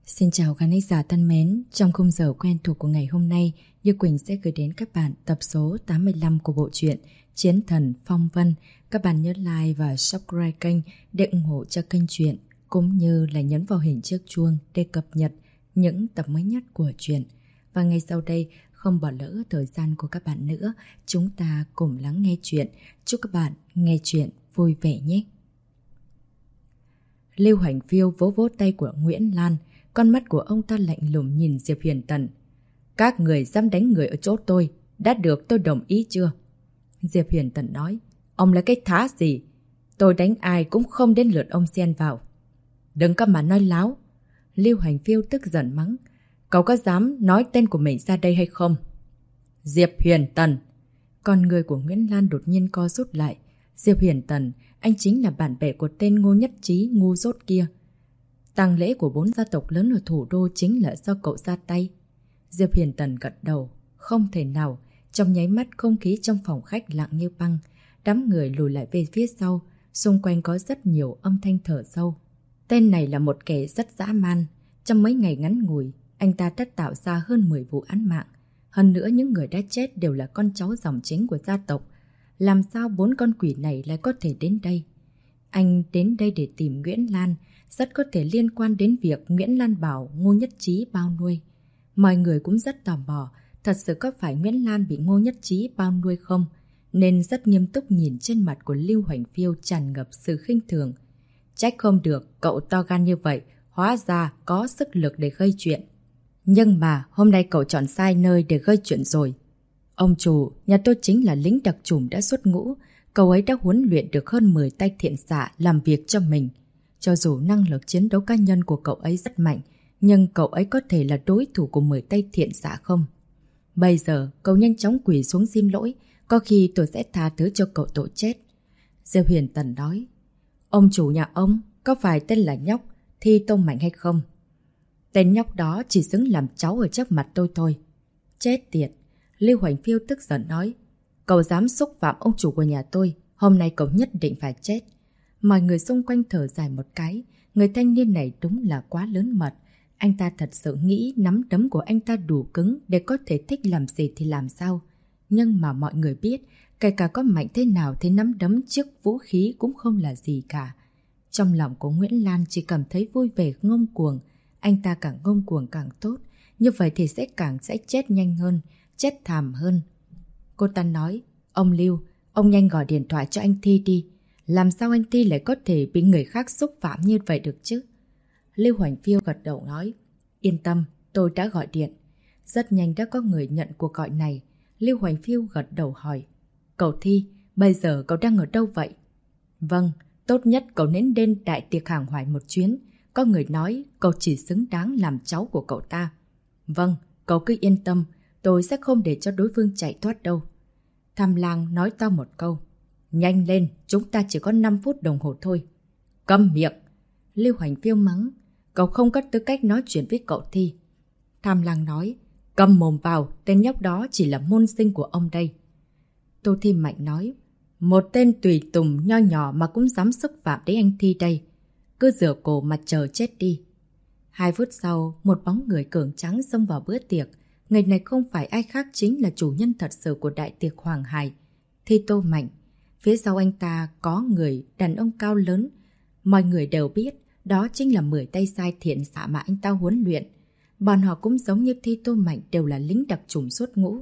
Xin chào khán giả thân mến, trong khung giờ quen thuộc của ngày hôm nay, Như Quỳnh sẽ gửi đến các bạn tập số 85 của bộ truyện Chiến Thần Phong Vân. Các bạn nhớ like và subscribe kênh để ủng hộ cho kênh truyện, cũng như là nhấn vào hình chiếc chuông để cập nhật những tập mới nhất của truyện. Và ngay sau đây, không bỏ lỡ thời gian của các bạn nữa, chúng ta cùng lắng nghe truyện. Chúc các bạn nghe truyện vui vẻ nhé! Lưu Hành Phiêu vỗ vỗ tay của Nguyễn Lan. Con mắt của ông ta lạnh lùng nhìn Diệp Huyền Tần. Các người dám đánh người ở chỗ tôi, đã được tôi đồng ý chưa? Diệp Huyền Tần nói. Ông là cái thá gì? Tôi đánh ai cũng không đến lượt ông xen vào. Đừng có mà nói láo. Lưu Hành Phiêu tức giận mắng. Cậu có dám nói tên của mình ra đây hay không? Diệp Huyền Tần. Con người của Nguyễn Lan đột nhiên co rút lại. Diệp Huyền Tần, anh chính là bạn bè của tên Ngô Nhất Trí ngu dốt kia. Tang lễ của 4 gia tộc lớn ở thủ đô chính là do cậu ra tay. Diệp Huyền Tần gật đầu. Không thể nào. Trong nháy mắt không khí trong phòng khách lặng như băng. Đám người lùi lại về phía sau. Xung quanh có rất nhiều âm thanh thở sâu. Tên này là một kẻ rất dã man. Trong mấy ngày ngắn ngủi, anh ta đã tạo ra hơn 10 vụ án mạng. Hơn nữa những người đã chết đều là con cháu dòng chính của gia tộc. Làm sao 4 con quỷ này lại có thể đến đây? Anh đến đây để tìm Nguyễn Lan, rất có thể liên quan đến việc Nguyễn Lan bảo Ngô Nhất Trí bao nuôi. Mọi người cũng rất tò mò, thật sự có phải Nguyễn Lan bị Ngô Nhất Trí bao nuôi không? Nên rất nghiêm túc nhìn trên mặt của Lưu Hành Phiêu tràn ngập sự khinh thường. Trách không được, cậu to gan như vậy, hóa ra có sức lực để gây chuyện. Nhưng mà hôm nay cậu chọn sai nơi để gây chuyện rồi. Ông chủ, nhà tôi chính là lính đặc chủng đã xuất ngũ. Cậu ấy đã huấn luyện được hơn 10 tay thiện xạ làm việc cho mình. Cho dù năng lực chiến đấu cá nhân của cậu ấy rất mạnh, nhưng cậu ấy có thể là đối thủ của 10 tay thiện xạ không? Bây giờ, cậu nhanh chóng quỳ xuống xin lỗi, có khi tôi sẽ tha thứ cho cậu tội chết. Diệp Huyền Tần nói. Ông chủ nhà ông, có phải tên là Nhóc, Thi Tô Mạnh hay không? Tên nhóc đó chỉ xứng làm cháu ở trước mặt tôi thôi. Chết tiệt! Lưu Hành Phiêu tức giận nói. Cậu dám xúc phạm ông chủ của nhà tôi, hôm nay cậu nhất định phải chết. Mọi người xung quanh thở dài một cái. Người thanh niên này đúng là quá lớn mật. Anh ta thật sự nghĩ nắm đấm của anh ta đủ cứng để có thể thích làm gì thì làm sao. Nhưng mà mọi người biết, kể cả có mạnh thế nào thì nắm đấm trước vũ khí cũng không là gì cả. Trong lòng của Nguyễn Lan chỉ cảm thấy vui vẻ ngông cuồng. Anh ta càng ngông cuồng càng tốt. Như vậy thì càng sẽ chết nhanh hơn, chết thảm hơn. Cô ta nói, ông Lưu, ông nhanh gọi điện thoại cho anh Thi đi. Làm sao anh Thi lại có thể bị người khác xúc phạm như vậy được chứ? Lưu Hành Phiêu gật đầu nói, yên tâm, tôi đã gọi điện. Rất nhanh đã có người nhận cuộc gọi này. Lưu Hành Phiêu gật đầu hỏi, cậu Thi, bây giờ cậu đang ở đâu vậy? Vâng, tốt nhất cậu nên đến đại tiệc hàng hoài một chuyến. Có người nói cậu chỉ xứng đáng làm cháu của cậu ta. Vâng, cậu cứ yên tâm, tôi sẽ không để cho đối phương chạy thoát đâu. Tham Lang nói to một câu. Nhanh lên, chúng ta chỉ có 5 phút đồng hồ thôi. Câm miệng! Lưu Hành Phiêu mắng. Cậu không có tư cách nói chuyện với cậu Thi. Tham Lang nói. Cầm mồm vào, tên nhóc đó chỉ là môn sinh của ông đây. Tô Thi Mạnh nói. Một tên tùy tùng nho nhỏ mà cũng dám xúc phạm đến anh Thi đây. Cứ rửa cổ mà chờ chết đi. 2 phút sau, một bóng người cường tráng xông vào bữa tiệc. Người này không phải ai khác chính là chủ nhân thật sự của đại tiệc Hoàng Hải, Thi Tô Mạnh. Phía sau anh ta có người đàn ông cao lớn. Mọi người đều biết đó chính là 10 tay sai thiện xạ mà anh ta huấn luyện. Bọn họ cũng giống như Thi Tô Mạnh đều là lính đặc chủng xuất ngũ.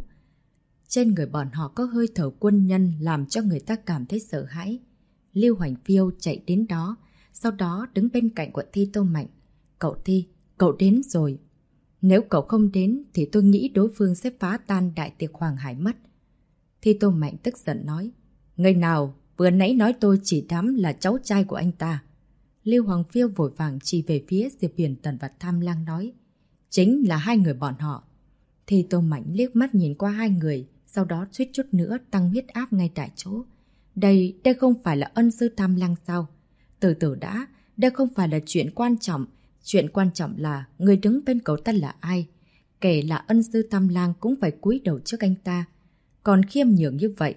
Trên người bọn họ có hơi thở quân nhân làm cho người ta cảm thấy sợ hãi. Lưu Hành Phiêu chạy đến đó, sau đó đứng bên cạnh của Thi Tô Mạnh. Cậu Thi, cậu đến rồi. Nếu cậu không đến thì tôi nghĩ đối phương sẽ phá tan đại tiệc Hoàng Hải mất. Thi Tô Mạnh tức giận nói. Người nào vừa nãy nói tôi chỉ đắm là cháu trai của anh ta. Lưu Hành Phiêu vội vàng chỉ về phía Diệp Huyền Tần và Tham Lang nói. Chính là 2 người bọn họ. Thi Tô Mạnh liếc mắt nhìn qua 2 người, sau đó suýt chút nữa tăng huyết áp ngay tại chỗ. Đây không phải là ân sư Tham Lang sao? Từ từ đã, đây không phải là chuyện quan trọng. Chuyện quan trọng là người đứng bên cậu ta là ai. Kể là ân sư Tham Lang cũng phải cúi đầu trước anh ta. Còn khiêm nhường như vậy.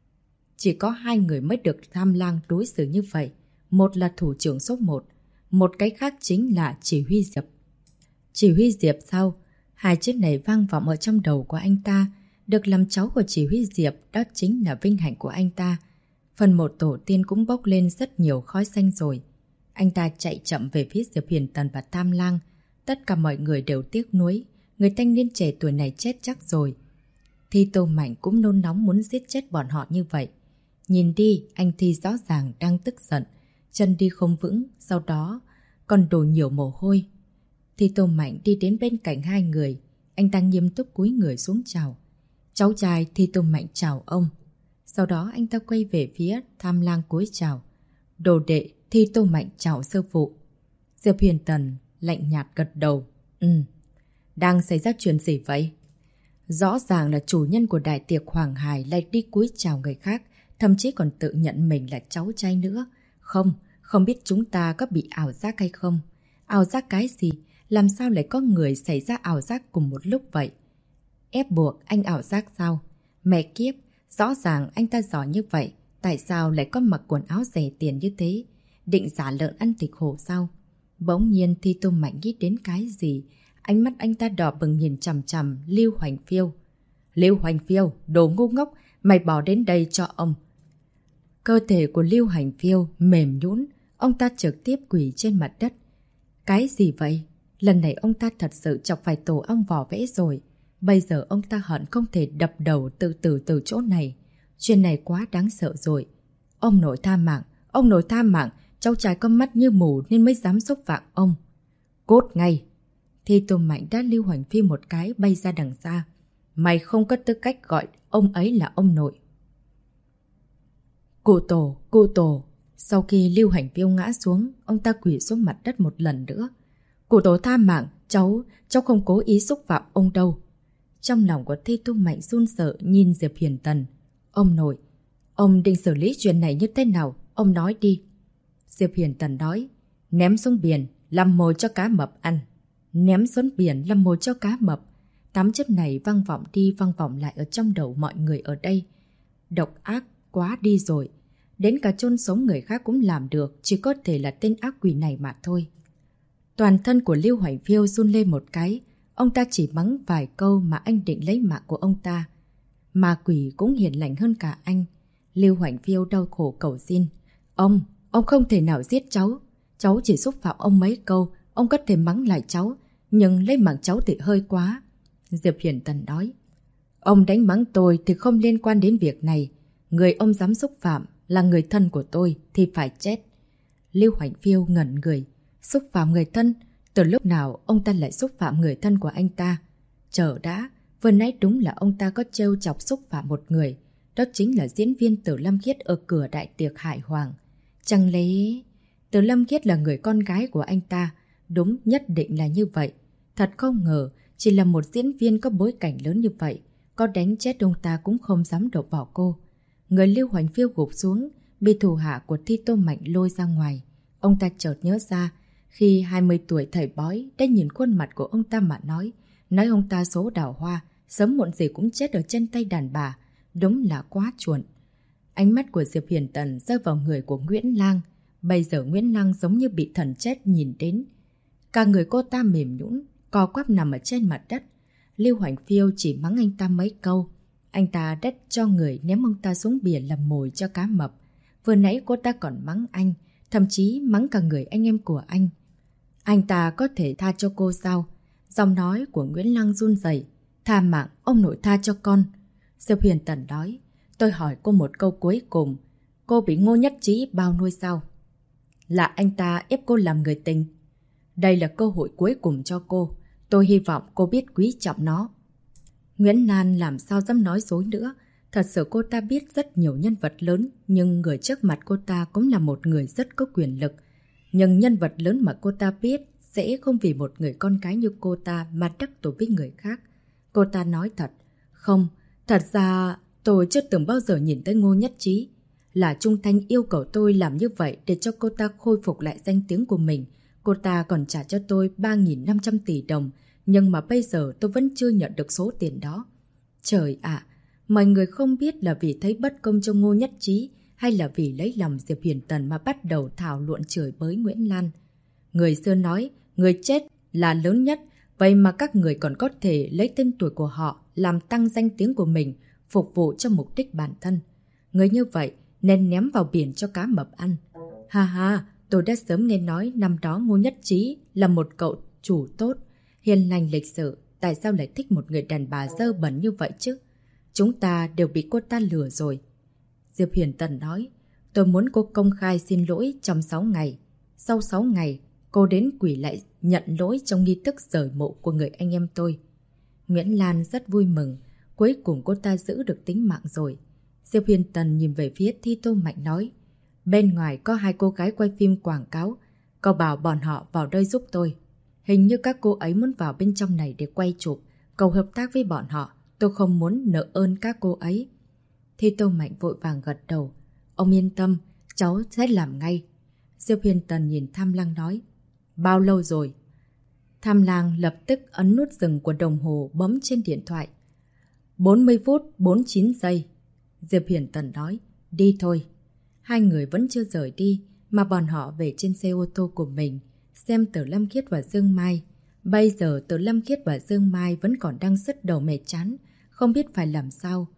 Chỉ có 2 người mới được Tham Lang đối xử như vậy. Một là thủ trưởng số 1, một cái khác chính là chỉ huy Diệp. Chỉ huy Diệp sao? Hai chữ này vang vọng ở trong đầu của anh ta. Được làm cháu của chỉ huy Diệp, đó chính là vinh hạnh của anh ta. Phần một tổ tiên cũng bốc lên rất nhiều khói xanh rồi. Anh ta chạy chậm về phía Diệp Huyền Tần và Tam Lang. Tất cả mọi người đều tiếc nuối. Người thanh niên trẻ tuổi này chết chắc rồi. Thi Tô Mạnh cũng nôn nóng muốn giết chết bọn họ như vậy. Nhìn đi, anh Thi rõ ràng đang tức giận. Chân đi không vững, sau đó còn đổ nhiều mồ hôi. Thi Tô Mạnh đi đến bên cạnh hai người. Anh ta nghiêm túc cúi người xuống chào. Cháu trai Thi Tô Mạnh chào ông. Sau đó anh ta quay về phía Tham Lang cúi chào. Đồ đệ Thi Tô Mạnh chào sư phụ. Diệp Huyền Tần lạnh nhạt gật đầu. Đang xảy ra chuyện gì vậy? Rõ ràng là chủ nhân của đại tiệc Hoàng Hải lại đi cúi chào người khác, thậm chí còn tự nhận mình là cháu trai nữa. Không biết chúng ta có bị ảo giác hay không? Ảo giác cái gì? Làm sao lại có người xảy ra ảo giác cùng một lúc vậy? Ép buộc anh ảo giác sao? Mẹ kiếp, rõ ràng anh ta giỏi như vậy, tại sao lại có mặc quần áo rẻ tiền như thế? Định giả lợn ăn thịt hổ sao? Bỗng nhiên Thi Tô Mạnh nghĩ đến cái gì? Ánh mắt anh ta đỏ bừng nhìn chằm chằm Lưu Hoành Phiêu. Lưu Hoành Phiêu, đồ ngu ngốc, mày bỏ đến đây cho ông. Cơ thể của Lưu Hoành Phiêu mềm nhũn, ông ta trực tiếp quỳ trên mặt đất. Cái gì vậy? Lần này ông ta thật sự chọc phải tổ ong vò vẽ rồi. Bây giờ ông ta hận không thể đập đầu từ chỗ này. Chuyện này quá đáng sợ rồi. Ông nội tha mạng, cháu trai có mắt như mù nên mới dám xúc phạm ông. Cốt ngay! Thi Tô Mạnh đã Lưu Hoành Phi một cái bay ra đằng xa. Mày không có tư cách gọi ông ấy là ông nội. Cụ tổ. Sau khi Lưu Hành Phiêu ngã xuống, ông ta quỳ xuống mặt đất một lần nữa. Cụ tổ tha mạng, cháu không cố ý xúc phạm ông đâu. Trong lòng của Thi Tô Mạnh run sợ nhìn Diệp Huyền Tần. Ông nội, ông định xử lý chuyện này như thế nào? Ông nói đi. Diệp Huyền Tần nói, ném xuống biển, làm mồi cho cá mập ăn. Ném xuống biển làm mồi cho cá mập. 8 chữ này vang vọng đi vang vọng lại ở trong đầu mọi người ở đây. Độc ác quá đi rồi. Đến cả chôn sống người khác cũng làm được, chỉ có thể là tên ác quỷ này mà thôi. Toàn thân của Lưu Hoành Phiêu run lên một cái. Ông ta chỉ mắng vài câu mà anh định lấy mạng của ông ta. Ma quỷ cũng hiền lành hơn cả anh. Lưu Hoành Phiêu đau khổ cầu xin. Ông không thể nào giết cháu. Cháu chỉ xúc phạm ông mấy câu. Ông có thể mắng lại cháu, nhưng lấy mạng cháu thì hơi quá. Diệp Huyền Tần nói. Ông đánh mắng tôi thì không liên quan đến việc này. Người ông dám xúc phạm là người thân của tôi thì phải chết. Lưu Hoành Phiêu ngẩn người. Xúc phạm người thân? Từ lúc nào ông ta lại xúc phạm người thân của anh ta? Chờ đã, vừa nãy đúng là ông ta có trêu chọc xúc phạm một người. Đó chính là diễn viên Từ Lâm Khiết ở cửa đại tiệc Hải Hoàng. Chẳng lẽ Từ Lâm Khiết là người con gái của anh ta? Đúng, nhất định là như vậy. Thật không ngờ, chỉ là một diễn viên có bối cảnh lớn như vậy, có đánh chết ông ta cũng không dám đổ bỏ cô. Người Lưu Hoành Phiêu gục xuống, bị thủ hạ của Thi Tô Mạnh lôi ra ngoài. Ông ta chợt nhớ ra, khi 20 tuổi thầy bói đã nhìn khuôn mặt của ông ta mà nói ông ta số đào hoa, sớm muộn gì cũng chết ở trên tay đàn bà. Đúng là quá chuồn. Ánh mắt của Diệp Huyền Tần rơi vào người của Nguyễn Lang. Bây giờ Nguyễn Lang giống như bị thần chết nhìn đến. Cả người cô ta mềm nhũn, co quắp nằm ở trên mặt đất. Lưu Hoành Phiêu chỉ mắng anh ta mấy câu. Anh ta đắt cho người ném ông ta xuống biển làm mồi cho cá mập. Vừa nãy cô ta còn mắng anh, thậm chí mắng cả người anh em của anh. Anh ta có thể tha cho cô sao? Giọng nói của Nguyễn Lăng run rẩy. Tha mạng, ông nội tha cho con. Diệp Huyền Tần nói, tôi hỏi cô một câu cuối cùng. Cô bị Ngô Nhất Trí bao nuôi sao? Là anh ta ép cô làm người tình. Đây là cơ hội cuối cùng cho cô. Tôi hy vọng cô biết quý trọng nó. Nguyễn Lan làm sao dám nói dối nữa. Thật sự cô ta biết rất nhiều nhân vật lớn, nhưng người trước mặt cô ta cũng là một người rất có quyền lực. Nhưng nhân vật lớn mà cô ta biết sẽ không vì một người con gái như cô ta mà đắc tội với người khác. Cô ta nói thật. Không, thật ra tôi chưa từng bao giờ nhìn tới Ngô Nhất Trí. Là Trung Thanh yêu cầu tôi làm như vậy để cho cô ta khôi phục lại danh tiếng của mình. Cô ta còn trả cho tôi 3.500 tỷ đồng, nhưng mà bây giờ tôi vẫn chưa nhận được số tiền đó. Trời ạ, mọi người không biết là vì thấy bất công cho Ngô Nhất Trí hay là vì lấy lòng Diệp Huyền Tần mà bắt đầu thảo luận chửi bới Nguyễn Lan. Người xưa nói, người chết là lớn nhất, Vậy mà các người còn có thể lấy tên tuổi của họ làm tăng danh tiếng của mình, phục vụ cho mục đích bản thân. Người như vậy nên ném vào biển cho cá mập ăn. Ha ha, tôi đã sớm nghe nói năm đó Ngô Nhất Trí là một cậu chủ tốt, hiền lành lịch sự. Tại sao lại thích một người đàn bà dơ bẩn như vậy chứ? Chúng ta đều bị cô ta lừa rồi. Diệp Huyền Tần nói, tôi muốn cô công khai xin lỗi trong 6 ngày. Sau 6 ngày, cô đến quỷ lại nhận lỗi trong nghi thức rời mộ của người anh em tôi. Nguyễn Lan rất vui mừng, cuối cùng cô ta giữ được tính mạng rồi. Diệp Huyền Tần nhìn về phía Thi Tô Mạnh nói, bên ngoài có 2 cô gái quay phim quảng cáo, cậu bảo bọn họ vào đây giúp tôi. Hình như các cô ấy muốn vào bên trong này để quay chụp, cầu hợp tác với bọn họ, tôi không muốn nợ ơn các cô ấy. Thi Tô Mạnh vội vàng gật đầu, ông yên tâm, cháu sẽ làm ngay. Diệp Huyền Tần nhìn Tham Lang nói, bao lâu rồi? Tham Lang lập tức ấn nút dừng của đồng hồ bấm trên điện thoại. 40 phút 49 giây. Diệp Huyền Tần nói, đi thôi. 2 người vẫn chưa rời đi, mà bọn họ về trên xe ô tô của mình, xem Tử Lâm Khiết và Dương Mai. Bây giờ Tử Lâm Khiết và Dương Mai vẫn còn đang sứt đầu mệt chán, không biết phải làm sao.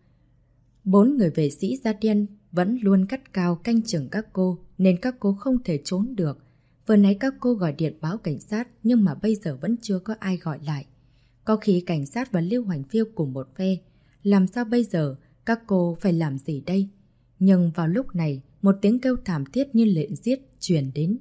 4 người vệ sĩ da đen vẫn luôn cắt cao canh chừng các cô, nên các cô không thể trốn được. Vừa nãy các cô gọi điện báo cảnh sát, nhưng mà bây giờ vẫn chưa có ai gọi lại. Có khi cảnh sát và Lưu Hoành Phiêu cùng một phe. Làm sao bây giờ? Các cô phải làm gì đây? Nhưng vào lúc này, một tiếng kêu thảm thiết như lệnh giết truyền đến.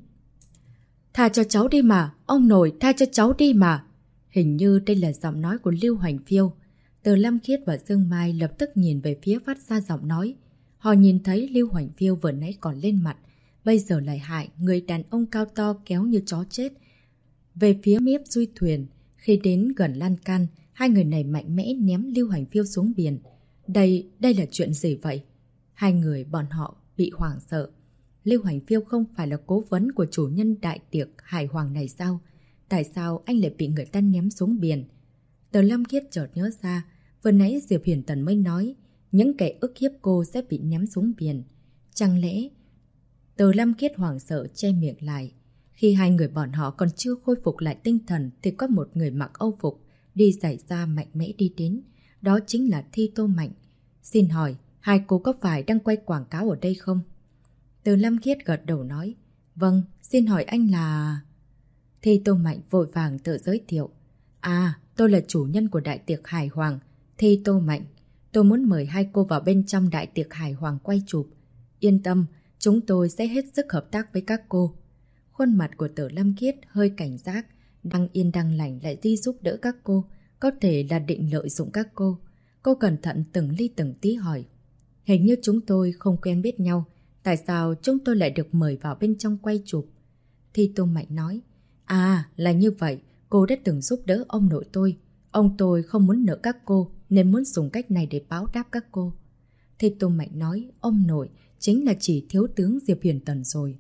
Tha cho cháu đi mà! Ông nội, tha cho cháu đi mà! Hình như đây là giọng nói của Lưu Hoành Phiêu. Từ Lâm Khiết và Dương Mai lập tức nhìn về phía phát ra giọng nói. Họ nhìn thấy Lưu Hoành Phiêu vừa nãy còn lên mặt, bây giờ lại hại người đàn ông cao to kéo như chó chết. Về phía Miếp Duy Thuyền, khi đến gần lan can, 2 người này mạnh mẽ ném Lưu Hoành Phiêu xuống biển. Đây là chuyện gì vậy? 2 người bọn họ bị hoảng sợ. Lưu Hoành Phiêu không phải là cố vấn của chủ nhân đại tiệc Hải Hoàng này sao? Tại sao anh lại bị người ta ném xuống biển? Từ Lâm Khiết chợt nhớ ra, vừa nãy Diệp Huyền Tần mới nói, những kẻ ức hiếp cô sẽ bị ném xuống biển. Chẳng lẽ... Từ Lâm Khiết hoảng sợ che miệng lại. Khi 2 người bọn họ còn chưa khôi phục lại tinh thần thì có một người mặc âu phục, đi giày da mạnh mẽ đi đến. Đó chính là Thi Tô Mạnh. Xin hỏi, 2 cô có phải đang quay quảng cáo ở đây không? Từ Lâm Khiết gật đầu nói, vâng, xin hỏi anh là... Thi Tô Mạnh vội vàng tự giới thiệu. À, tôi là chủ nhân của đại tiệc Hải Hoàng, Thi Tô Mạnh. Tôi muốn mời 2 cô vào bên trong đại tiệc Hải Hoàng quay chụp. Yên tâm, chúng tôi sẽ hết sức hợp tác với các cô. Khuôn mặt của Tử Lâm Khiết hơi cảnh giác, đang yên đang lành lại đi giúp đỡ các cô, có thể là định lợi dụng các cô. Cô cẩn thận từng ly từng tí hỏi. Hình như chúng tôi không quen biết nhau, tại sao chúng tôi lại được mời vào bên trong quay chụp? Thi Tô Mạnh nói, à, là như vậy, cô đã từng giúp đỡ ông nội tôi. Ông tôi không muốn nợ các cô, nên muốn dùng cách này để báo đáp các cô. Thi Tô Mạnh nói, ông nội chính là chỉ thiếu tướng Diệp Huyền Tần rồi.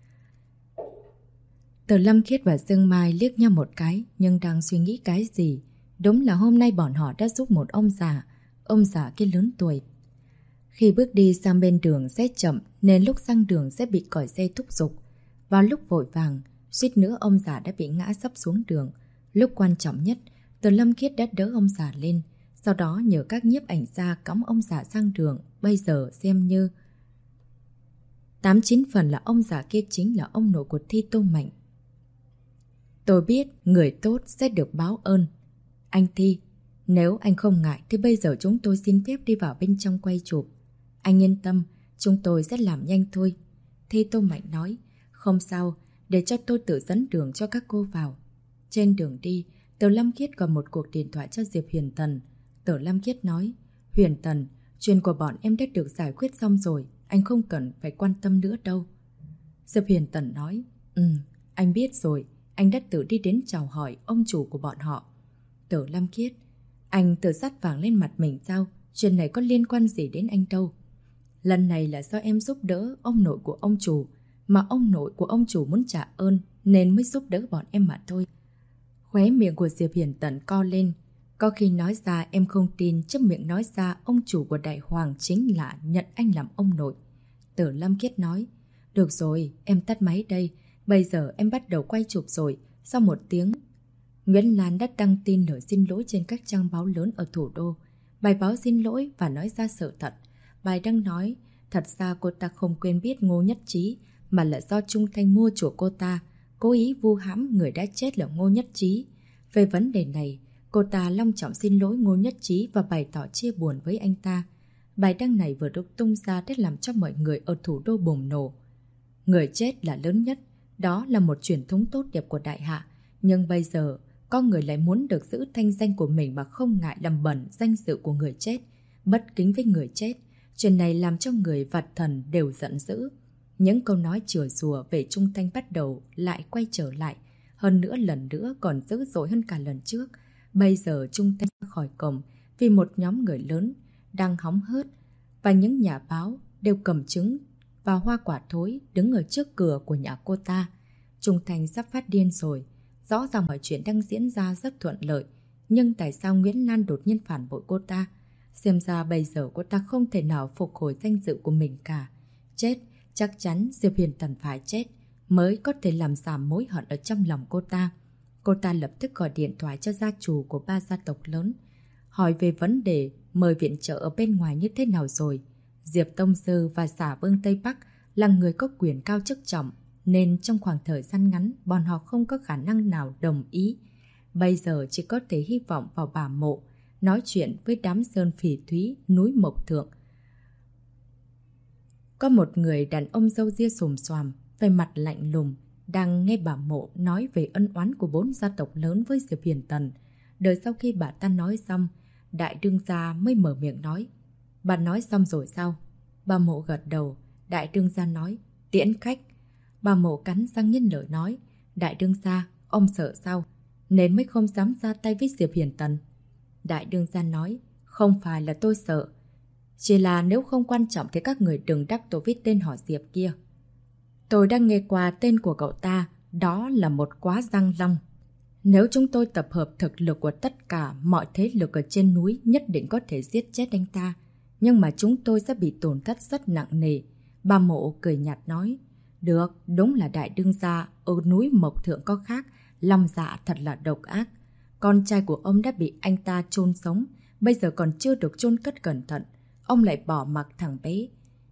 Từ Lâm Khiết và Dương Mai liếc nhau một cái, nhưng đang suy nghĩ cái gì? Đúng là hôm nay bọn họ đã giúp một ông già kia lớn tuổi. Khi bước đi sang bên đường sẽ chậm, nên lúc sang đường sẽ bị còi xe thúc giục. Vào lúc vội vàng, suýt nữa ông già đã bị ngã sấp xuống đường. Lúc quan trọng nhất, Từ Lâm Khiết đã đỡ ông già lên, sau đó nhờ các nhiếp ảnh gia cõng ông già sang đường. Bây giờ xem như 89 phần là ông già kia chính là ông nội của Thi Tô Mạnh. Tôi biết người tốt sẽ được báo ơn. Anh Thi, nếu anh không ngại thì bây giờ chúng tôi xin phép đi vào bên trong quay chụp. Anh yên tâm, chúng tôi sẽ làm nhanh thôi. Thi Tô Mạnh nói, không sao, để cho tôi tự dẫn đường cho các cô vào. Trên đường đi, Từ Lâm Khiết gọi một cuộc điện thoại cho Diệp Huyền Tần. Từ Lâm Khiết nói, Huyền Tần, chuyện của bọn em đã được giải quyết xong rồi, anh không cần phải quan tâm nữa đâu. Diệp Huyền Tần nói, anh biết rồi, anh đã tự đi đến chào hỏi ông chủ của bọn họ. Từ Lâm Khiết, anh tự dắt vàng lên mặt mình sao? Chuyện này có liên quan gì đến anh đâu. Lần này là do em giúp đỡ ông nội của ông chủ, mà ông nội của ông chủ muốn trả ơn nên mới giúp đỡ bọn em mà thôi. Khóe miệng của Diệp Hiển Tần co lên. Có khi nói ra em không tin, trước miệng nói ra ông chủ của Đại Hoàng chính là nhận anh làm ông nội. Tử Lâm Khiết nói, được rồi, em tắt máy đây. Bây giờ em bắt đầu quay chụp rồi. Sau một tiếng Nguyễn Lan đã đăng tin lời xin lỗi trên các trang báo lớn ở thủ đô. Bài báo xin lỗi và nói ra sự thật. Bài đăng nói, thật ra cô ta không quên biết Ngô Nhất Trí, mà là do Trung Thanh mua chuộc cô ta, cố ý vu hãm người đã chết là Ngô Nhất Trí. Về vấn đề này, cô ta long trọng xin lỗi Ngô Nhất Trí và bày tỏ chia buồn với anh ta. Bài đăng này vừa được tung ra để làm cho mọi người ở thủ đô bùng nổ. Người chết là lớn nhất, đó là một truyền thống tốt đẹp của Đại Hạ. Nhưng bây giờ, có người lại muốn được giữ thanh danh của mình mà không ngại làm bẩn danh dự của người chết, bất kính với người chết. Chuyện này làm cho người Vạt Thần đều giận dữ. Những câu nói chửi rủa về Trung Thanh bắt đầu lại quay trở lại. Hơn nữa lần nữa còn dữ dội hơn cả lần trước. Bây giờ Trung Thanh ra khỏi cổng vì một nhóm người lớn đang hóng hớt và những nhà báo đều cầm trứng và hoa quả thối đứng ở trước cửa của nhà cô ta. Trung Thanh sắp phát điên rồi. Rõ ràng mọi chuyện đang diễn ra rất thuận lợi. Nhưng tại sao Nguyễn Lan đột nhiên phản bội cô ta? Xem ra bây giờ cô ta không thể nào phục hồi danh dự của mình cả. Chết, chắc chắn Diệp Huyền Tần phải chết mới có thể làm giảm mối hận ở trong lòng cô ta. Cô ta lập tức gọi điện thoại cho gia chủ của 3 gia tộc lớn, hỏi về vấn đề mời viện trợ ở bên ngoài như thế nào rồi. Diệp Tông Sư và Xả Vương Tây Bắc là người có quyền cao chức trọng, nên trong khoảng thời gian ngắn bọn họ không có khả năng nào đồng ý. Bây giờ chỉ có thể hy vọng vào bà Mộ, nói chuyện với đám sơn phỉ thúy núi Mộc Thượng. Có một người đàn ông râu ria xồm xoàm, về mặt lạnh lùng, đang nghe bà Mộ nói về ân oán của 4 gia tộc lớn với Diệp Huyền Tần. Đợi sau khi bà ta nói xong, Đại đương gia mới mở miệng nói. Bà nói xong rồi sao? Bà Mộ gật đầu. Đại đương gia nói, tiễn khách. Bà Mộ cắn răng nhân lời nói, Đại đương gia, ông sợ sao? Nên mới không dám ra tay với Diệp Huyền Tần. Đại đương gia nói, không phải là tôi sợ. Chỉ là nếu không quan trọng thì các người đừng đắc tội với tên họ Diệp kia. Tôi đang nghe qua tên của cậu ta, đó là một quá răng long. Nếu chúng tôi tập hợp thực lực của tất cả mọi thế lực ở trên núi nhất định có thể giết chết anh ta. Nhưng mà chúng tôi sẽ bị tổn thất rất nặng nề. Bà Mộ cười nhạt nói, được, đúng là đại đương gia ở núi Mộc Thượng có khác, lòng dạ thật là độc ác. Con trai của ông đã bị anh ta chôn sống, bây giờ còn chưa được chôn cất cẩn thận. Ông lại bỏ mặc thằng bé.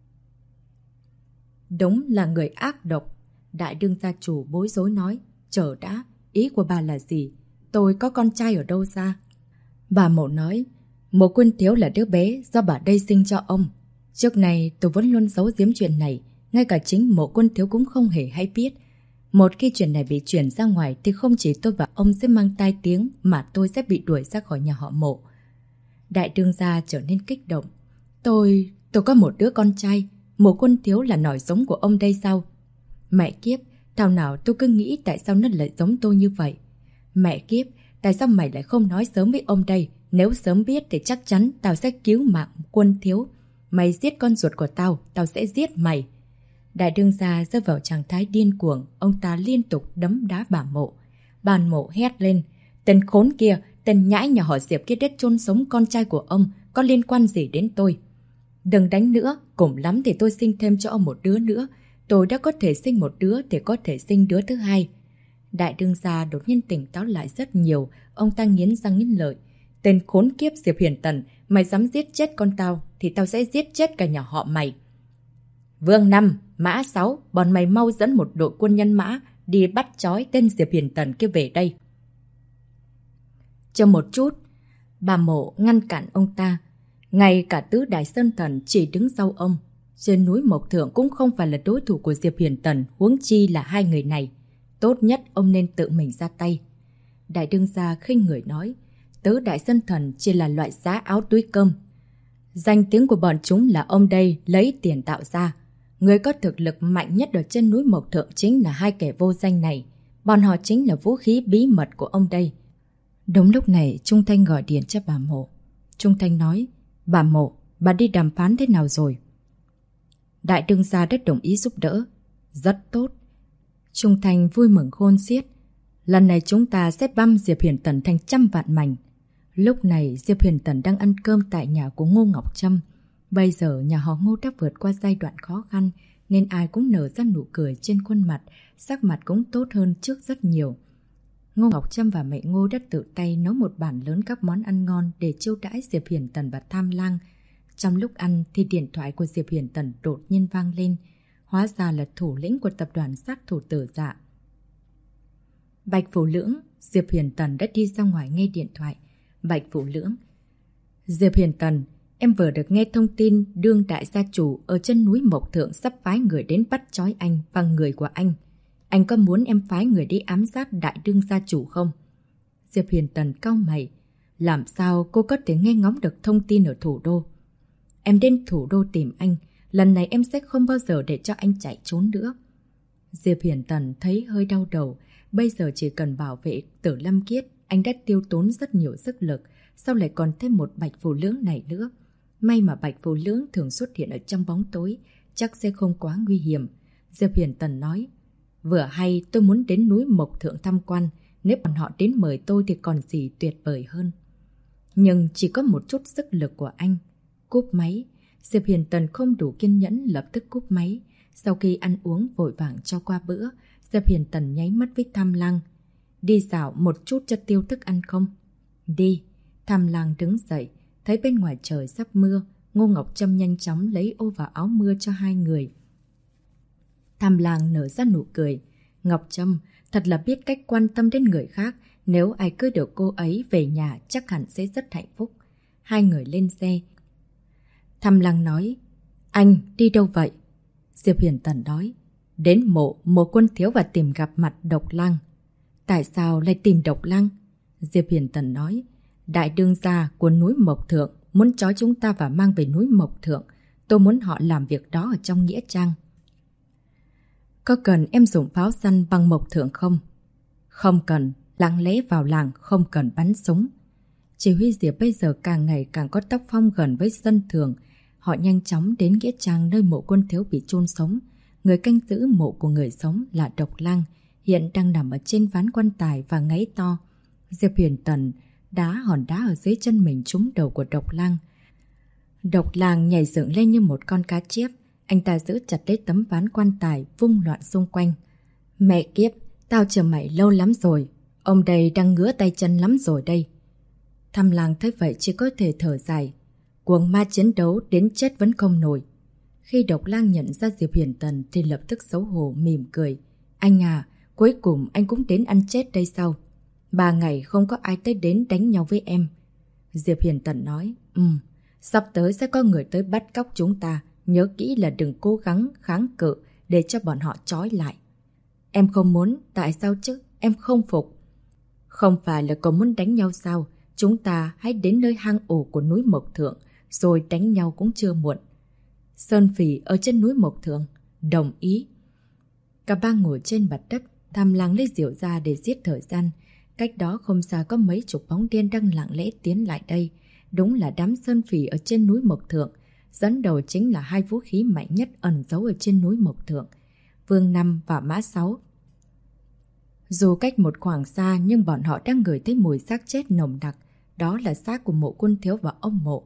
Đúng là người ác độc. Đại đương gia chủ bối rối nói, chờ đã, ý của bà là gì? Tôi có con trai ở đâu ra? Bà Mộ nói, Mộ Quân Thiếu là đứa bé do bà đây sinh cho ông. Trước này tôi vẫn luôn giấu giếm chuyện này, ngay cả chính Mộ Quân Thiếu cũng không hề hay biết. Một khi chuyện này bị chuyển ra ngoài thì không chỉ tôi và ông sẽ mang tai tiếng mà tôi sẽ bị đuổi ra khỏi nhà họ Mộ. Đại đương gia trở nên kích động. Tôi có một đứa con trai, Mộ Quân Thiếu là nòi giống của ông đây sao? Mẹ kiếp, thảo nào tôi cứ nghĩ tại sao nó lại giống tôi như vậy. Mẹ kiếp, tại sao mày lại không nói sớm với ông đây? Nếu sớm biết thì chắc chắn tao sẽ cứu mạng Quân Thiếu. Mày giết con ruột của tao, tao sẽ giết mày. Đại đương gia rơi vào trạng thái điên cuồng, ông ta liên tục đấm đá bà Mộ. Bà Mộ hét lên, tên khốn kia, tên nhãi nhà họ Diệp kia đết chôn sống con trai của ông, có liên quan gì đến tôi? Đừng đánh nữa, cùng lắm thì tôi sinh thêm cho ông một đứa nữa. Tôi đã có thể sinh một đứa thì có thể sinh đứa thứ hai. Đại đương gia đột nhiên tỉnh táo lại rất nhiều, ông ta nghiến răng nghiến lợi. Tên khốn kiếp Diệp Huyền Tần, mày dám giết chết con tao thì tao sẽ giết chết cả nhà họ mày. Vương 5, Mã 6, bọn mày mau dẫn một đội quân nhân mã đi bắt trói tên Diệp Huyền Tần kia về đây. Chờ một chút, bà Mộ ngăn cản ông ta. Ngay cả Tứ Đại Sơn Thần chỉ đứng sau ông. Trên núi Mộc Thượng cũng không phải là đối thủ của Diệp Huyền Tần, huống chi là hai người này. Tốt nhất ông nên tự mình ra tay. Đại đương gia khinh người nói, Tứ Đại Sơn Thần chỉ là loại giá áo túi cơm. Danh tiếng của bọn chúng là ông đây lấy tiền tạo ra. Người có thực lực mạnh nhất ở trên núi Mộc Thượng chính là hai kẻ vô danh này. Bọn họ chính là vũ khí bí mật của ông đây. Đúng lúc này Trung Thanh gọi điện cho bà Mộ. Trung Thanh nói, bà Mộ, bà đi đàm phán thế nào rồi? Đại đương gia rất đồng ý giúp đỡ. Rất tốt. Trung Thanh vui mừng khôn xiết. Lần này chúng ta sẽ băm Diệp Huyền Tần thành trăm vạn mảnh. Lúc này Diệp Huyền Tần đang ăn cơm tại nhà của Ngô Ngọc Trâm. Bây giờ nhà họ Ngô đã vượt qua giai đoạn khó khăn nên ai cũng nở ra nụ cười trên khuôn mặt, sắc mặt cũng tốt hơn trước rất nhiều. Ngô Ngọc Trâm và mẹ Ngô đã tự tay nấu một bàn lớn các món ăn ngon để chiêu đãi Diệp Hiền Tần và Tham Lang. Trong lúc ăn thì điện thoại của Diệp Hiền Tần đột nhiên vang lên. Hóa ra là thủ lĩnh của tập đoàn sát thủ Tử Dạ. Bạch Phủ Lưỡng, Diệp Hiền Tần đã đi ra ngoài nghe điện thoại. Bạch Phủ Lưỡng: Diệp Hiền Tần, em vừa được nghe thông tin đương đại gia chủ ở chân núi Mộc Thượng sắp phái người đến bắt trói anh và người của anh. Anh có muốn em phái người đi ám sát đại đương gia chủ không? Diệp Hiền Tần cau mày. Làm sao cô có thể nghe ngóng được thông tin ở thủ đô? Em đến thủ đô tìm anh. Lần này em sẽ không bao giờ để cho anh chạy trốn nữa. Diệp Hiền Tần thấy hơi đau đầu. Bây giờ chỉ cần bảo vệ Tử Lâm Kiết, anh đã tiêu tốn rất nhiều sức lực. Sao lại còn thêm một Bạch Phủ Lưỡng này nữa? May mà Bạch Phủ Lưỡng thường xuất hiện ở trong bóng tối, chắc sẽ không quá nguy hiểm. Diệp Hiền Tần nói: Vừa hay tôi muốn đến núi Mộc Thượng tham quan, nếu bọn họ đến mời tôi thì còn gì tuyệt vời hơn. Nhưng chỉ có một chút sức lực của anh. Cúp máy. Diệp Hiền Tần không đủ kiên nhẫn lập tức cúp máy. Sau khi ăn uống vội vàng cho qua bữa, Diệp Hiền Tần nháy mắt với Tham Lang. Đi dạo một chút cho tiêu thức ăn không? Đi. Tham Lang đứng dậy. Thấy bên ngoài trời sắp mưa, Ngô Ngọc Trâm nhanh chóng lấy ô và áo mưa cho hai người. Tham Lang nở ra nụ cười. Ngọc Trâm thật là biết cách quan tâm đến người khác. Nếu ai cưới được cô ấy về nhà chắc hẳn sẽ rất hạnh phúc. Hai người lên xe. Tham Lang nói: Anh đi đâu vậy? Diệp Hiền Tần nói: Đến mộ Quân Thiếu và tìm gặp mặt Độc Lang. Tại sao lại tìm Độc Lang? Diệp Hiền Tần nói: Đại đương gia của núi Mộc Thượng muốn trói chúng ta và mang về núi Mộc Thượng. Tôi muốn họ làm việc đó ở trong nghĩa trang. Có cần em dùng pháo săn bằng Mộc Thượng không? Không cần. Lặng lẽ vào làng, không cần bắn súng. Chỉ huy Diệp bây giờ càng ngày càng có tác phong gần với dân thường. Họ nhanh chóng đến nghĩa trang nơi mộ Quân Thiếu bị chôn sống. Người canh giữ mộ của người sống là Độc Lang, hiện đang nằm ở trên ván quan tài và ngáy to. Diệp Hiền Tần đá hòn đá ở dưới chân mình trúng đầu của Độc Lang. Độc Lang nhảy dựng lên như một con cá chép. Anh ta giữ chặt lấy tấm ván quan tài, vung loạn xung quanh. Mẹ kiếp, tao chờ mày lâu lắm rồi. Ông đây đang ngứa tay chân lắm rồi đây. Tham Lang thấy vậy chỉ có thể thở dài. Cuồng ma chiến đấu đến chết vẫn không nổi. Khi Độc Lang nhận ra Diệp Hiền Tần thì lập tức xấu hổ mỉm cười. Anh à, cuối cùng anh cũng đến ăn chết đây sao? 3 ngày không có ai tới đến đánh nhau với em. Diệp Hiền Tần nói: Sắp tới sẽ có người tới bắt cóc chúng ta. Nhớ kỹ là đừng cố gắng kháng cự để cho bọn họ trói lại. Em không muốn, tại sao chứ? Em không phục. Không phải là cậu muốn đánh nhau sao? Chúng ta hãy đến nơi hang ổ của núi Mộc Thượng, rồi đánh nhau cũng chưa muộn. Sơn Phỉ ở trên núi Mộc Thượng. Đồng ý. Cả ba ngồi trên mặt đất, Tham Lang lấy rượu ra để giết thời gian. Cách đó không xa có mấy chục bóng đen đang lặng lẽ tiến lại đây. Đúng là đám Sơn Phỉ ở trên núi Mộc Thượng. Dẫn đầu chính là hai vũ khí mạnh nhất ẩn giấu ở trên núi Mộc Thượng, Vương Năm và Mã Sáu. Dù cách một khoảng xa nhưng bọn họ đang ngửi thấy mùi xác chết nồng đặc. Đó là xác của mộ Quân Thiếu và ông mộ.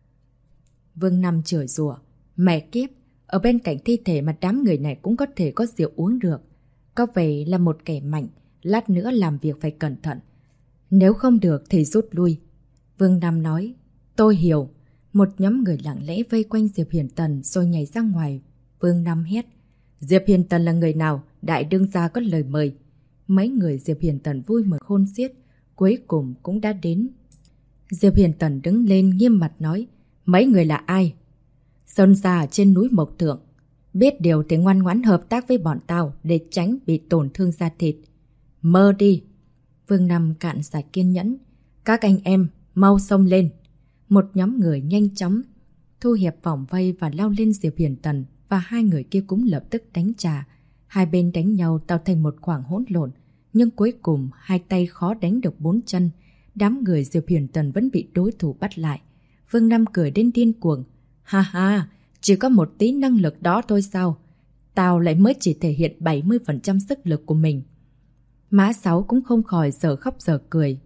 Vương Năm chửi rủa: Mẹ kiếp, ở bên cạnh thi thể mà đám người này cũng có thể có rượu uống được. Có vẻ là một kẻ mạnh, lát nữa làm việc phải cẩn thận. Nếu không được thì rút lui. Vương Năm nói: Tôi hiểu. Một nhóm người lặng lẽ vây quanh Diệp Hiền Tần rồi nhảy ra ngoài. Vương Năm hét: Diệp Hiền Tần là người nào? Đại đương gia có lời mời. Mấy người Diệp Hiền Tần vui mừng khôn xiết, cuối cùng cũng đã đến. Diệp Hiền Tần đứng lên nghiêm mặt nói: Mấy người là ai? Sơn gia ở trên núi Mộc Thượng. Biết điều thì ngoan ngoãn hợp tác với bọn tao để tránh bị tổn thương da thịt. Mơ đi. Vương Năm cạn sạch kiên nhẫn. Các anh em, mau xông lên. Một nhóm người nhanh chóng thu hẹp vòng vây và lao lên Diệp Hiền Tần, và hai người kia cũng lập tức đánh trả. Hai bên đánh nhau tạo thành một khoảng hỗn lộn, nhưng cuối cùng hai tay khó đánh được 4 chân. Đám người Diệp Hiền Tần vẫn bị đối thủ bắt lại. Vương Năm cười đến điên cuồng. Ha ha, chỉ có một tí năng lực đó thôi sao? Tao lại mới chỉ thể hiện 70% sức lực của mình. Mã Sáu cũng không khỏi giờ khóc giờ cười.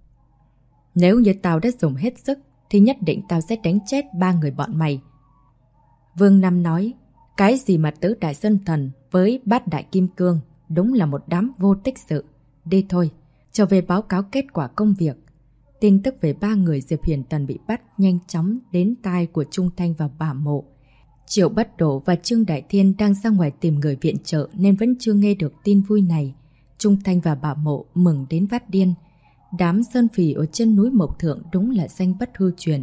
Nếu như tao đã dùng hết sức thì nhất định tao sẽ đánh chết 3 người bọn mày. Vương Năm nói: Cái gì mà tứ đại sơn thần với bát đại kim cương, đúng là một đám vô tích sự. Đi thôi, trở về báo cáo kết quả công việc. Tin tức về 3 người Diệp Hiền Tần bị bắt nhanh chóng đến tai của Trung Thanh và bà Mộ. Triệu Bất Đổ và Trương Đại Thiên đang ra ngoài tìm người viện trợ nên vẫn chưa nghe được tin vui này. Trung Thanh và bà Mộ mừng đến phát điên. Đám sơn phỉ ở trên núi Mộc Thượng đúng là danh bất hư truyền.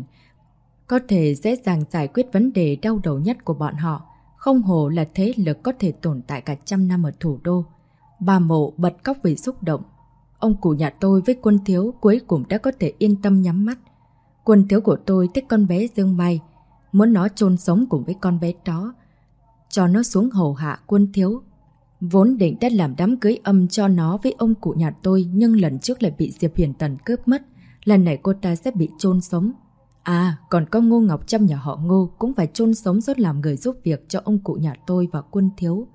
Có thể dễ dàng giải quyết vấn đề đau đầu nhất của bọn họ. Không hồ là thế lực có thể tồn tại cả 100 năm ở thủ đô. Bà Mộ bật khóc vì xúc động. Ông cụ nhà tôi với Quân Thiếu cuối cùng đã có thể yên tâm nhắm mắt. Quân Thiếu của tôi thích con bé Dương Mai, muốn nó chôn sống cùng với con bé đó, cho nó xuống hầu hạ Quân Thiếu. Vốn định đã làm đám cưới âm cho nó với ông cụ nhà tôi, nhưng lần trước lại bị Diệp Hiền Tần cướp mất. Lần này cô ta sẽ bị chôn sống. À, còn có Ngô Ngọc Trâm nhà họ Ngô cũng phải chôn sống rồi làm người giúp việc cho ông cụ nhà tôi và Quân Thiếu.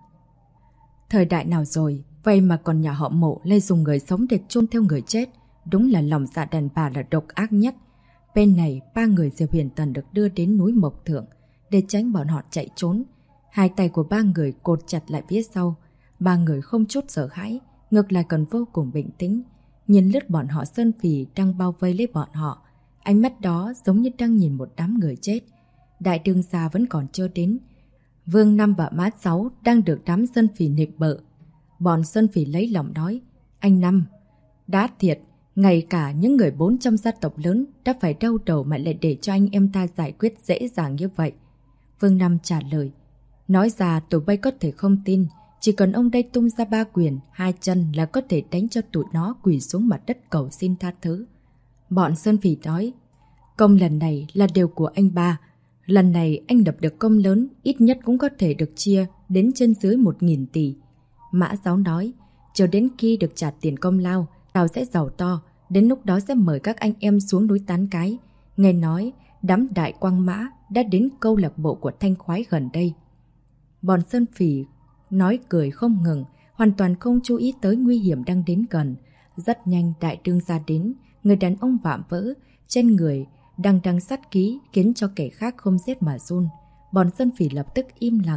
Thời đại nào rồi, vậy mà còn nhà họ Mộ lại dùng người sống để chôn theo người chết. Đúng là lòng dạ đàn bà là độc ác nhất. Bên này, 3 người Diệp Hiền Tần được đưa đến núi Mộc Thượng để tránh bọn họ chạy trốn. Hai tay của 3 người cột chặt lại phía sau. 3 người không chút sợ hãi, ngược lại còn vô cùng bình tĩnh. Nhìn lướt bọn họ sơn phỉ đang bao vây lấy bọn họ. Ánh mắt đó giống như đang nhìn một đám người chết. Đại đương gia vẫn còn chưa đến. Vương Năm và Mã Sáu đang được đám sơn phỉ nịnh bợ. Bọn sơn phỉ lấy lòng nói: anh Năm, đã thiệt, ngay cả những người 400 gia tộc lớn đã phải đau đầu mà lại để cho anh em ta giải quyết dễ dàng như vậy. Vương Năm trả lời: nói ra tụi bay có thể không tin, chỉ cần ông đây tung ra 3 quyền, 2 chân là có thể đánh cho tụi nó quỳ xuống mặt đất cầu xin tha thứ. Bọn sơn phỉ nói: công lần này là điều của anh ba. Lần này anh lập được công lớn, ít nhất cũng có thể được chia đến trên dưới 1.000 tỷ. Mã Sáu nói: chờ đến khi được trả tiền công lao, tao sẽ giàu to, đến lúc đó sẽ mời các anh em xuống núi tán cái. Nghe nói, đám đại quang mã đã đến câu lạc bộ của Thanh Khoái gần đây. Bọn sơn phỉ nói cười không ngừng, hoàn toàn không chú ý tới nguy hiểm đang đến gần. Rất nhanh đại đương gia đến, người đàn ông vạm vỡ, trên người đằng sát ký khiến cho kẻ khác không rét mà run. Bọn sơn phỉ lập tức im lặng.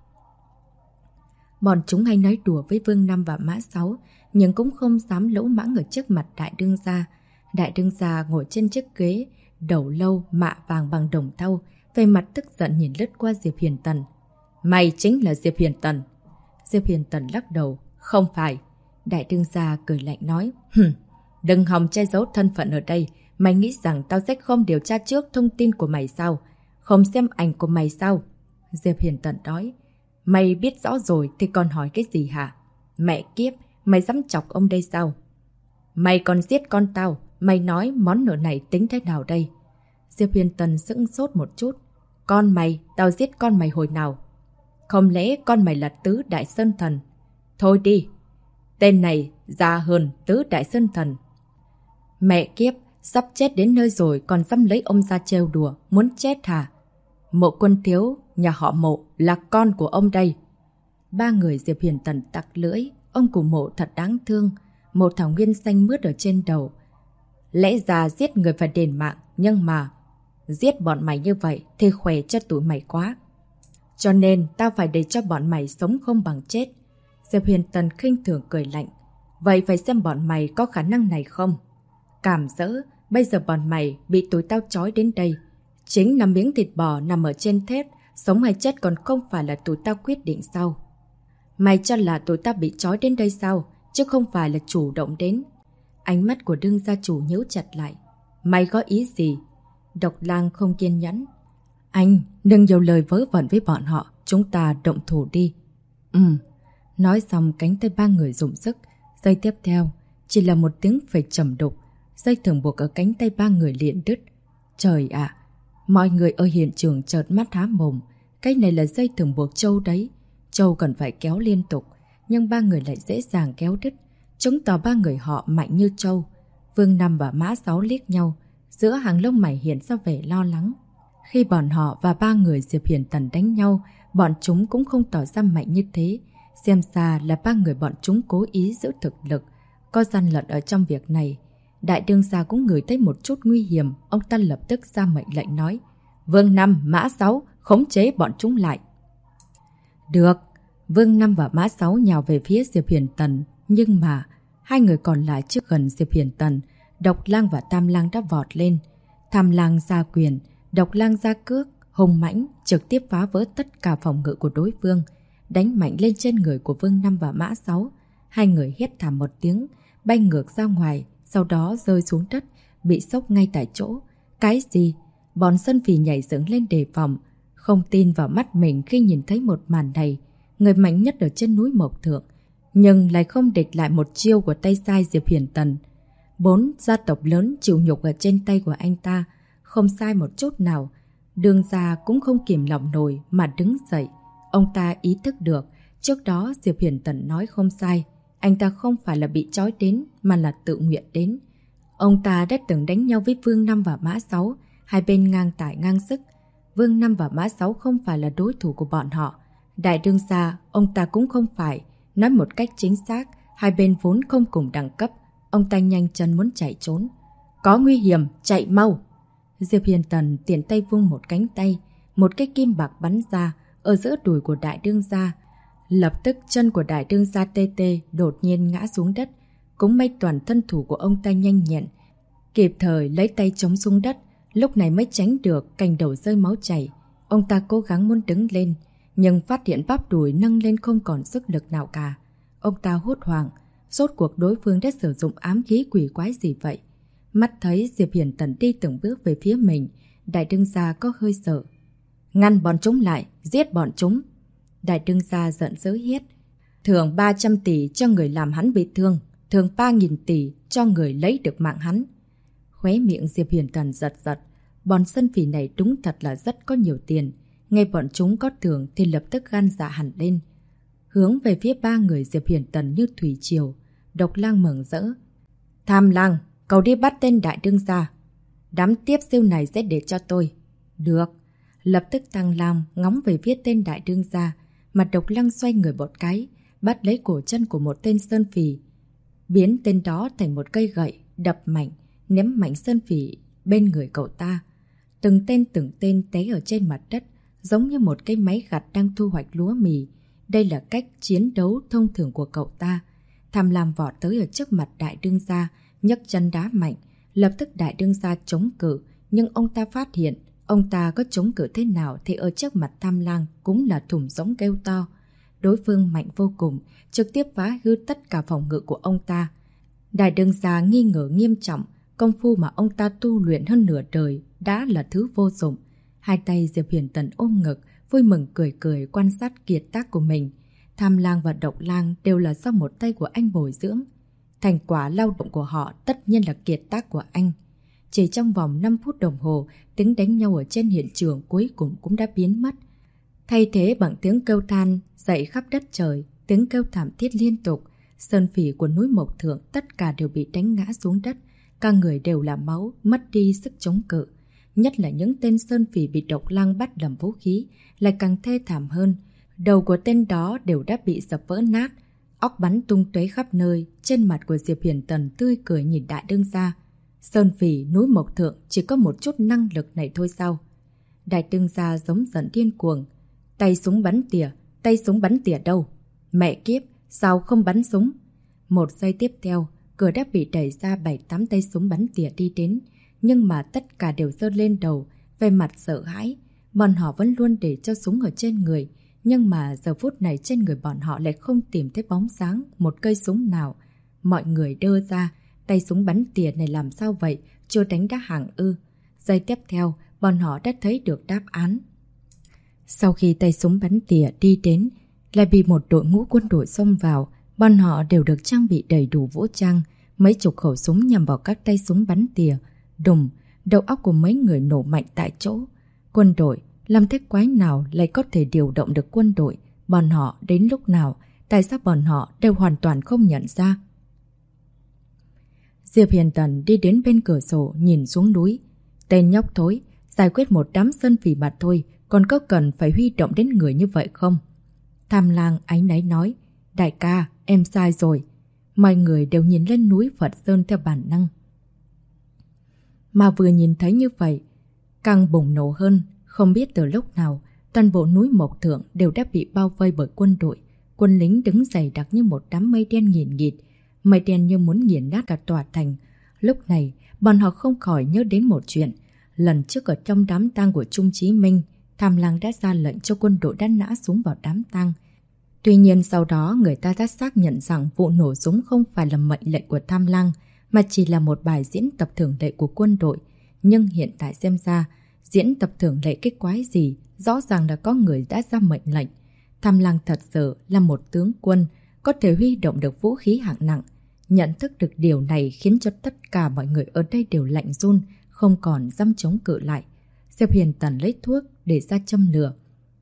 Bọn chúng hay nói đùa với Vương Năm và Mã Sáu, nhưng cũng không dám lỗ mãng ở trước mặt đại đương gia. Đại đương gia ngồi trên chiếc ghế, đầu lâu mạ vàng bằng đồng thau, về mặt tức giận nhìn lướt qua Diệp Hiền Tần. Mày chính là Diệp Hiền Tần. Diệp Hiền Tần lắc đầu: không phải. Đại đương gia cười lạnh nói: đừng hòng che giấu thân phận ở đây. Mày nghĩ rằng tao sẽ không điều tra trước thông tin của mày sao? Không xem ảnh của mày sao? Diệp Hiền Tần nói: mày biết rõ rồi thì còn hỏi cái gì hả? Mẹ kiếp, mày dám chọc ông đây sao? Mày còn giết con tao, mày nói món nợ này tính thế nào đây? Diệp Hiền Tần sững sốt một chút. Con mày, tao giết con mày hồi nào? Không lẽ con mày là Tứ Đại Sơn Thần? Thôi đi, tên này già hơn Tứ Đại Sơn Thần. Mẹ kiếp, sắp chết đến nơi rồi còn dám lấy ông ra trêu đùa, muốn chết hả? Mộ Quân Thiếu, nhà họ Mộ, là con của ông đây. 3 người Diệp Hiền Tần tặc lưỡi, ông của Mộ thật đáng thương, một thảo nguyên xanh mướt ở trên đầu. Lẽ ra giết người phải đền mạng, nhưng mà giết bọn mày như vậy thì khỏe cho tụi mày quá. Cho nên tao phải để cho bọn mày sống không bằng chết. Diệp Hiền Tần khinh thường cười lạnh. Vậy phải xem bọn mày có khả năng này không? Cảm dỡ, bây giờ bọn mày bị tụi tao trói đến đây. Chính là miếng thịt bò nằm ở trên thép, sống hay chết còn không phải là tụi tao quyết định sao? Mày cho là tụi tao bị trói đến đây sao, chứ không phải là chủ động đến. Ánh mắt của đương gia chủ nhíu chặt lại. Mày có ý gì? Độc Lang không kiên nhẫn. Anh, đừng nhiều lời vớ vẩn với bọn họ, chúng ta động thủ đi. Nói xong cánh tay 3 người dùng sức. Giây tiếp theo, chỉ là một tiếng phịch trầm đục. Dây thừng buộc ở cánh tay 3 người liền đứt. Trời ạ! Mọi người ở hiện trường chợt mắt há mồm. Cái này là dây thừng buộc trâu đấy. Trâu cần phải kéo liên tục, nhưng 3 người lại dễ dàng kéo đứt, chứng tỏ 3 người họ mạnh như trâu. Vương Năm và Mã Sáu liếc nhau, giữa hàng lông mày hiện ra vẻ lo lắng. Khi bọn họ và 3 người Diệp Hiền Tần đánh nhau, bọn chúng cũng không tỏ ra mạnh như thế. Xem ra là 3 người bọn chúng cố ý giữ thực lực, có gian lận ở trong việc này. Đại đương gia cũng ngửi thấy một chút nguy hiểm, ông ta lập tức ra mệnh lệnh nói: Vương Năm, Mã Sáu, khống chế bọn chúng lại. Được, Vương Năm và Mã Sáu nhào về phía Diệp Hiền Tần, nhưng mà hai người còn lại trước gần Diệp Hiển Tần, Độc Lang và Tam Lang đã vọt lên. Tam Lang ra quyền, Độc Lang ra cước, hùng mãnh trực tiếp phá vỡ tất cả phòng ngự của đối phương, đánh mạnh lên trên người của Vương Năm và Mã Sáu. Hai người hét thảm một tiếng, bay ngược ra ngoài, sau đó rơi xuống đất, bị sốc ngay tại chỗ. Cái gì? Bọn Sơn Phỉ nhảy dựng lên đề phòng, không tin vào mắt mình khi nhìn thấy một màn này. Người mạnh nhất ở trên núi Mộc Thượng, nhưng lại không địch lại một chiêu của tay sai Diệp Hiển Tần. 4 gia tộc lớn chịu nhục ở trên tay của anh ta, không sai một chút nào. Đường gia cũng không kìm lòng nổi mà đứng dậy. Ông ta ý thức được, trước đó Diệp Hiển Tần nói không sai. Anh ta không phải là bị trói đến, mà là tự nguyện đến. Ông ta đã từng đánh nhau với Vương Năm và Mã Sáu, hai bên ngang tài ngang sức. Vương Năm và Mã Sáu không phải là đối thủ của bọn họ. Đại đương gia, ông ta cũng không phải. Nói một cách chính xác, hai bên vốn không cùng đẳng cấp. Ông ta nhanh chân muốn chạy trốn. Có nguy hiểm, chạy mau! Diệp Hiển Tần tiện tay vung một cánh tay, một cái kim bạc bắn ra ở giữa đùi của đại đương gia. Lập tức chân của đại đương gia tê tê đột nhiên ngã xuống đất. Cũng may toàn thân thủ của ông ta nhanh nhẹn, kịp thời lấy tay chống xuống đất, lúc này mới tránh được cành đầu rơi máu chảy. Ông ta cố gắng muốn đứng lên, nhưng phát hiện bắp đùi nâng lên không còn sức lực nào cả. Ông ta hốt hoảng, rốt cuộc đối phương đã sử dụng ám khí quỷ quái gì vậy? Mắt thấy Diệp Hiển Tần đi từng bước về phía mình, đại đương gia có hơi sợ. Ngăn bọn chúng lại, giết bọn chúng! Đại đương gia giận dữ hét. Thưởng 300 tỷ cho người làm hắn bị thương, thưởng 3.000 tỷ cho người lấy được mạng hắn. Khóe miệng Diệp Hiển Tần giật giật. Bọn Sơn Phỉ này đúng thật là rất có nhiều tiền. Ngay bọn chúng có thưởng thì lập tức gan dạ hẳn lên, hướng về phía ba người Diệp Hiển Tần như thủy triều. Độc Lang mừng rỡ. Tham Lang, cậu đi bắt tên đại đương gia. Đám tiếp siêu này sẽ để cho tôi. Được. Lập tức Tăng Lang ngóng về phía tên đại đương gia. Mặt Độc Lang xoay người một cái, bắt lấy cổ chân của một tên Sơn Phỉ, biến tên đó thành một cây gậy, đập mạnh, ném mạnh Sơn Phỉ bên người cậu ta. Từng tên té ở trên mặt đất, giống như một cái máy gặt đang thu hoạch lúa mì. Đây là cách chiến đấu thông thường của cậu ta. Tham Lam vọt tới ở trước mặt đại đương gia, nhấc chân đá mạnh. Lập tức đại đương gia chống cự, nhưng ông ta phát hiện, ông ta có chống cự thế nào thì ở trước mặt Tham Lang cũng là thùng giống kêu to. Đối phương mạnh vô cùng, trực tiếp phá hư tất cả phòng ngự của ông ta. Đại đương gia nghi ngờ nghiêm trọng, công phu mà ông ta tu luyện hơn nửa đời đã là thứ vô dụng. Hai tay Diệp Hiển Tần ôm ngực, vui mừng cười cười quan sát kiệt tác của mình. Tham Lang và Độc Lang đều là do một tay của anh bồi dưỡng. Thành quả lao động của họ tất nhiên là kiệt tác của anh. Chỉ trong vòng 5 phút đồng hồ, tiếng đánh nhau ở trên hiện trường cuối cùng cũng đã biến mất. Thay thế bằng tiếng kêu than dậy khắp đất trời, tiếng kêu thảm thiết liên tục. Sơn Phỉ của núi Mộc Thượng tất cả đều bị đánh ngã xuống đất. Cả người đều là máu, mất đi sức chống cự. Nhất là những tên Sơn Phỉ bị Độc Lang bắt làm vũ khí, lại càng thê thảm hơn. Đầu của tên đó đều đã bị dập vỡ nát, óc bắn tung tóe khắp nơi. Trên mặt của Diệp Hiển Tần tươi cười nhìn đại đương gia. Sơn Phỉ núi Mộc Thượng chỉ có một chút năng lực này thôi sao? Đại đương gia giống giận điên cuồng. Tay súng bắn tỉa đâu? Mẹ kiếp, sao không bắn súng? Một giây tiếp theo, cửa đã bị đẩy ra 7-8 tay súng bắn tỉa đi đến. Nhưng mà tất cả đều giơ lên đầu, về mặt sợ hãi. Bọn họ vẫn luôn để cho súng ở trên người, nhưng mà giờ phút này trên người bọn họ lại không tìm thấy bóng sáng một cây súng nào. Mọi người đơ ra, tay súng bắn tỉa này làm sao vậy, chưa đánh đã hàng ư? Giây tiếp theo, bọn họ đã thấy được đáp án. Sau khi tay súng bắn tỉa đi đến, lại bị một đội ngũ quân đội xông vào. Bọn họ đều được trang bị đầy đủ vũ trang, mấy chục khẩu súng nhằm vào các tay súng bắn tỉa. Đùng, đầu óc của mấy người nổ mạnh tại chỗ. Quân đội, làm thế quái nào lại có thể điều động được quân đội? Bọn họ đến lúc nào? Tại sao bọn họ đều hoàn toàn không nhận ra? Diệp Hiển Tần đi đến bên cửa sổ nhìn xuống núi. Tên nhóc thối, giải quyết một đám Sơn Phỉ mặt thôi, còn có cần phải huy động đến người như vậy không? Tham Lang áy náy nói, đại ca, em sai rồi. Mọi người đều nhìn lên núi Phật Sơn theo bản năng. Mà vừa nhìn thấy như vậy, càng bùng nổ hơn. Không biết từ lúc nào, toàn bộ núi Mộc Thượng đều đã bị bao vây bởi quân đội. Quân lính đứng dày đặc như một đám mây đen nghìn nghịt. mây đen như muốn nghiền nát cả tòa thành. Lúc này, bọn họ không khỏi nhớ đến một chuyện. Lần trước ở trong đám tang của Trung Chí Minh, Tham Lang đã ra lệnh cho quân đội đã nã súng vào đám tang. Tuy nhiên sau đó người ta đã xác nhận rằng vụ nổ súng không phải là mệnh lệnh của Tham Lang, mà chỉ là một bài diễn tập thường lệ của quân đội. Nhưng hiện tại xem ra, diễn tập thường lệ cái quái gì, rõ ràng là có người đã ra mệnh lệnh. Tham Lang thật sự là một tướng quân, có thể huy động được vũ khí hạng nặng. Nhận thức được điều này khiến cho tất cả mọi người ở đây đều lạnh run, không còn dám chống cự lại. Diệp Huyền Tần lấy thuốc để ra châm lửa.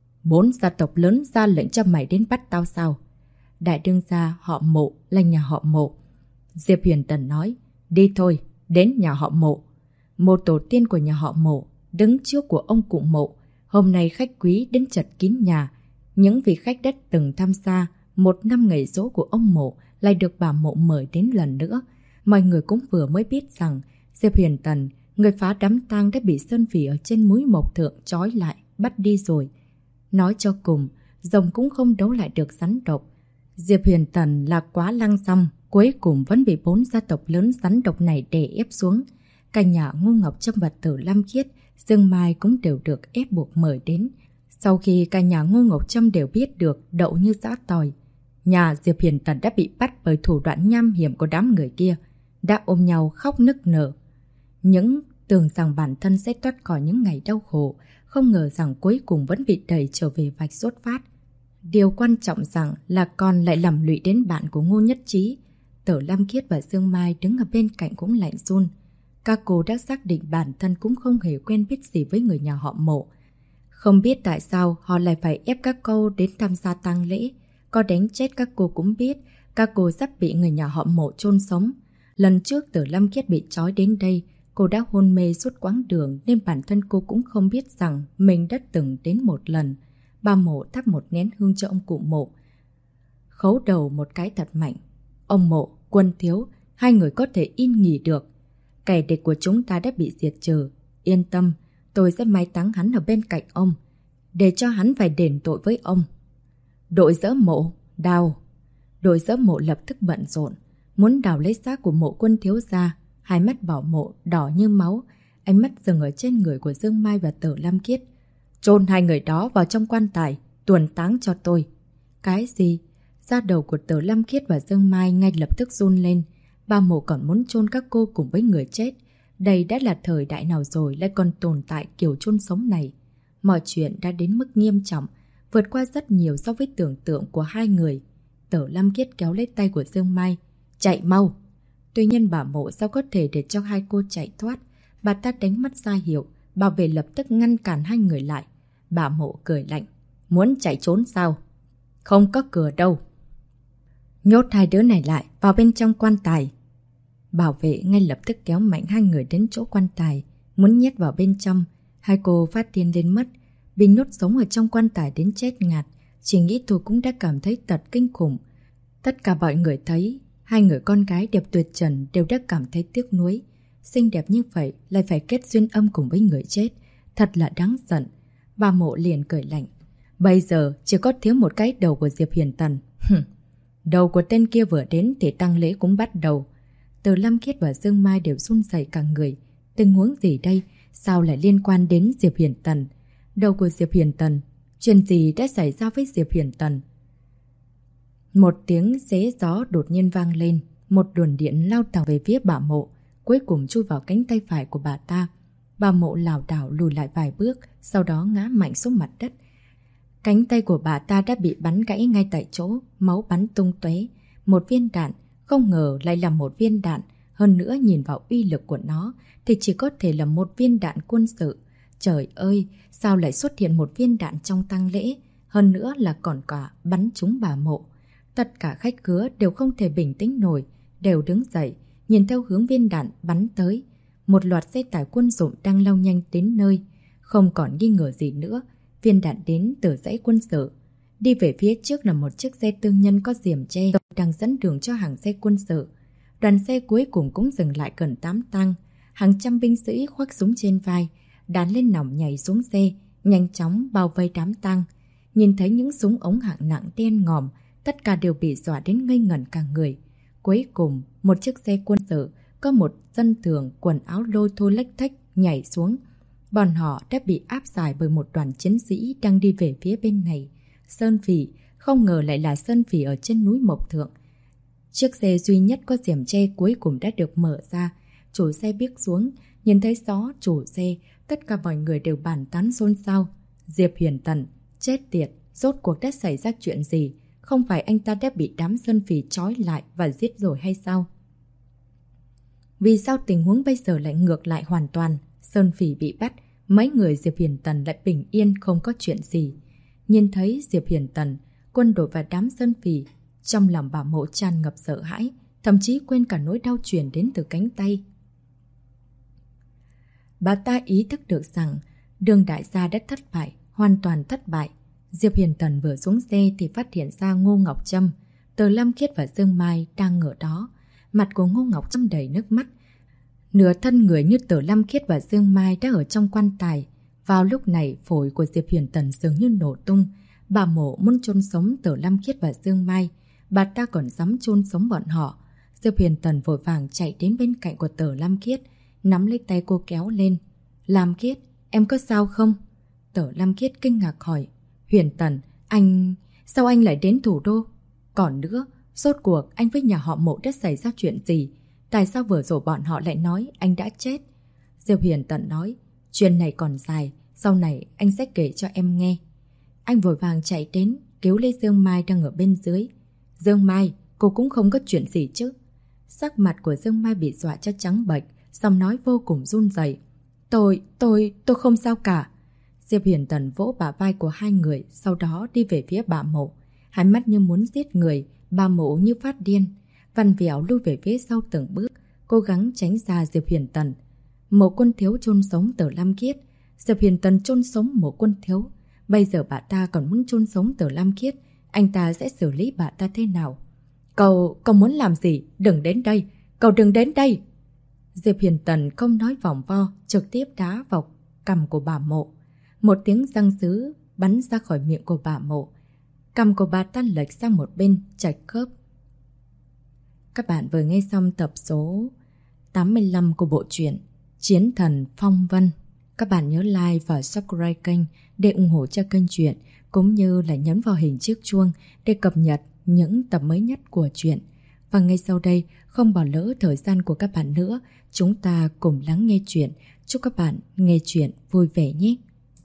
4 gia tộc lớn ra lệnh cho mày đến bắt tao sao? Đại đương gia họ Mộ là nhà họ Mộ. Diệp Huyền Tần nói, đi thôi, đến nhà họ Mộ. Một tổ tiên của nhà họ Mộ đứng trước của ông cụ Mộ. Hôm nay khách quý đến chật kín nhà. Những vị khách đã từng tham gia một năm ngày giỗ của ông Mộ lại được bà Mộ mời đến lần nữa. Mọi người cũng vừa mới biết rằng Diệp Huyền Tần, người phá đám tang, đã bị sơn phỉ ở trên núi Mộc Thượng trói lại, bắt đi rồi. Nói cho cùng, rồng cũng không đấu lại được rắn độc. Diệp Huyền Tần là quá lăng xăm, cuối cùng vẫn bị 4 gia tộc lớn rắn độc này đè ép xuống. Cả nhà Ngô Ngọc Trâm và Tử Lam Khiết, Dương Mai cũng đều được ép buộc mời đến. Sau khi cả nhà Ngô Ngọc Trâm đều biết được đậu như giã tỏi, nhà Diệp Huyền Tần đã bị bắt bởi thủ đoạn nham hiểm của đám người kia, đã ôm nhau khóc nức nở. Những tưởng rằng bản thân sẽ thoát khỏi những ngày đau khổ, không ngờ rằng cuối cùng vẫn bị đẩy trở về vạch xuất phát. Điều quan trọng rằng là con lại làm lụy đến bạn của Ngô Nhất Trí. Tử Lam Khiết và Dương Mai đứng ở bên cạnh cũng lạnh run. Các cô đã xác định bản thân cũng không hề quen biết gì với người nhà họ Mộ. Không biết tại sao họ lại phải ép các cô đến tham gia tang lễ. Có đánh chết các cô cũng biết, các cô sắp bị người nhà họ Mộ chôn sống. Lần trước Tử Lam Khiết bị trói đến đây, cô đã hôn mê suốt quãng đường nên bản thân cô cũng không biết rằng mình đã từng đến một lần. Bà Mộ thắp một nén hương cho ông cụ Mộ, khấu đầu một cái thật mạnh. Ông Mộ, Quân Thiếu, hai người có thể yên nghỉ được. Kẻ địch của chúng ta đã bị diệt trừ. Yên tâm, tôi sẽ mai táng hắn ở bên cạnh ông, để cho hắn phải đền tội với ông. Đội giỡ mộ, đào. Đội giỡ mộ lập tức bận rộn, muốn đào lấy xác của Mộ Quân Thiếu ra. Hai mắt Bảo Mộ đỏ như máu, ánh mắt dừng ở trên người của Dương Mai và Tử Lam Khiết. Chôn hai người đó vào trong quan tài, tuần táng cho tôi. Cái gì? Da đầu của Tử Lam Khiết và Dương Mai ngay lập tức run lên. Ba Mộ còn muốn chôn các cô cùng với người chết. Đây đã là thời đại nào rồi lại còn tồn tại kiểu chôn sống này. Mọi chuyện đã đến mức nghiêm trọng, vượt qua rất nhiều so với tưởng tượng của hai người. Tử Lam Khiết kéo lấy tay của Dương Mai. Chạy mau! Tuy nhiên bà Mộ sao có thể để cho hai cô chạy thoát. Bà ta đánh mắt ra hiệu, bảo vệ lập tức ngăn cản hai người lại. Bà Mộ cười lạnh. Muốn chạy trốn sao? Không có cửa đâu. Nhốt hai đứa này lại vào bên trong quan tài. Bảo vệ ngay lập tức kéo mạnh hai người đến chỗ quan tài, muốn nhét vào bên trong. Hai cô phát điên lên mất, bị nhốt sống ở trong quan tài đến chết ngạt. Chỉ nghĩ tôi cũng đã cảm thấy tật kinh khủng. Tất cả mọi người thấy hai người con gái đẹp tuyệt trần đều đã cảm thấy tiếc nuối. Xinh đẹp như vậy lại phải kết duyên âm cùng với người chết, thật là đáng giận. Bà Mộ liền cười lạnh. Bây giờ chỉ có thiếu một cái đầu của Diệp Huyền Tần. Đầu của tên kia vừa đến thì tang lễ cũng bắt đầu. Từ Lam Khiết và Dương Mai đều run rẩy cả người. Tình huống gì đây? Sao lại liên quan đến Diệp Huyền Tần? Đầu của Diệp Huyền Tần? Chuyện gì đã xảy ra với Diệp Huyền Tần? Một tiếng xé gió đột nhiên vang lên. Một luồng điện lao thẳng về phía bà Mộ, cuối cùng chui vào cánh tay phải của bà ta. Bà Mộ lảo đảo lùi lại vài bước, sau đó ngã mạnh xuống mặt đất. Cánh tay của bà ta đã bị bắn gãy ngay tại chỗ, máu bắn tung tóe. Một viên đạn, không ngờ lại là một viên đạn. Hơn nữa nhìn vào uy lực của nó thì chỉ có thể là một viên đạn quân sự. Trời ơi, sao lại xuất hiện một viên đạn trong tang lễ? Hơn nữa là còn cả bắn trúng bà Mộ. Tất cả khách khứa đều không thể bình tĩnh nổi, đều đứng dậy, nhìn theo hướng viên đạn bắn tới. Một loạt xe tải quân dụng đang lao nhanh đến nơi. Không còn nghi ngờ gì nữa, viên đạn đến từ dãy quân sự. Đi về phía trước là một chiếc xe tư nhân có diềm che đang dẫn đường cho hàng xe quân sự. Đoàn xe cuối cùng cũng dừng lại gần đám tang. Hàng trăm binh sĩ khoác súng trên vai, đàn lên nòng nhảy xuống xe, nhanh chóng bao vây đám tang. Nhìn thấy những súng ống hạng nặng đen ngòm, tất cả đều bị dọa đến ngây ngẩn cả người. Cuối cùng, một chiếc xe quân sự, có một dân thường quần áo lôi thôi lách thách nhảy xuống. Bọn họ đã bị áp giải bởi một đoàn chiến sĩ đang đi về phía bên này. Sơn Phỉ, không ngờ lại là Sơn Phỉ ở trên núi Mộc Thượng. Chiếc xe duy nhất có rèm che cuối cùng đã được mở ra. Chủ xe bước xuống, nhìn thấy gió chủ xe, tất cả mọi người đều bàn tán xôn xao. Diệp Huyền Tần, chết tiệt, rốt cuộc đã xảy ra chuyện gì? Không phải anh ta đã bị đám Sơn Phỉ trói lại và giết rồi hay sao? Vì sao tình huống bây giờ lại ngược lại hoàn toàn? Sơn Phỉ bị bắt, mấy người Diệp Huyền Tần lại bình yên không có chuyện gì. Nhìn thấy Diệp Huyền Tần, quân đội và đám Sơn Phỉ, trong lòng bà Mộ tràn ngập sợ hãi, thậm chí quên cả nỗi đau truyền đến từ cánh tay. Bà ta ý thức được rằng Đường đại gia đã thất bại, hoàn toàn thất bại. Diệp Huyền Tần vừa xuống xe thì phát hiện ra Ngô Ngọc Trâm, Từ Lam Khiết và Dương Mai đang ở đó. Mặt của Ngô Ngọc Trâm đầy nước mắt. Nửa thân người như Từ Lam Khiết và Dương Mai đã ở trong quan tài. Vào lúc này, phổi của Diệp Huyền Tần dường như nổ tung. Bà Mộ muốn chôn sống Từ Lam Khiết và Dương Mai. Bà ta còn dám chôn sống bọn họ. Diệp Huyền Tần vội vàng chạy đến bên cạnh của Từ Lam Khiết, nắm lấy tay cô kéo lên. Lam Khiết, em có sao không? Từ Lam Khiết kinh ngạc hỏi. Huyền Tần, anh... sao anh lại đến thủ đô? Còn nữa, rốt cuộc anh với nhà họ Mộ đã xảy ra chuyện gì? Tại sao vừa rồi bọn họ lại nói anh đã chết? Diệp Huyền Tần nói, chuyện này còn dài, sau này anh sẽ kể cho em nghe. Anh vội vàng chạy đến, cứu lấy Dương Mai đang ở bên dưới. Dương Mai, cô cũng không có chuyện gì chứ? Sắc mặt của Dương Mai bị dọa cho trắng bệch, giọng nói vô cùng run rẩy. Tôi không sao cả. Diệp Huyền Tần vỗ bả vai của hai người, sau đó đi về phía bà Mộ. Hai mắt như muốn giết người, bà Mộ như phát điên. Văn Vẹo lui về phía sau từng bước, cố gắng tránh ra Diệp Huyền Tần. Mộ Quân Thiếu chôn sống Từ Lam Khiết. Diệp Huyền Tần chôn sống Mộ Quân Thiếu. Bây giờ bà ta còn muốn chôn sống Từ Lam Khiết. Anh ta sẽ xử lý bà ta thế nào? Cậu muốn làm gì? Đừng đến đây! Cậu đừng đến đây! Diệp Huyền Tần không nói vòng vo, trực tiếp đá vào cằm của bà Mộ. Một tiếng răng sứ bắn ra khỏi miệng của bà Mộ. Cằm của bà ta lệch sang một bên, chạch khớp. Các bạn vừa nghe xong tập số 85 của bộ truyện Chiến Thần Phong Vân. Các bạn nhớ like và subscribe kênh để ủng hộ cho kênh truyện, cũng như là nhấn vào hình chiếc chuông để cập nhật những tập mới nhất của truyện. Và ngay sau đây, không bỏ lỡ thời gian của các bạn nữa, chúng ta cùng lắng nghe truyện. Chúc các bạn nghe truyện vui vẻ nhé!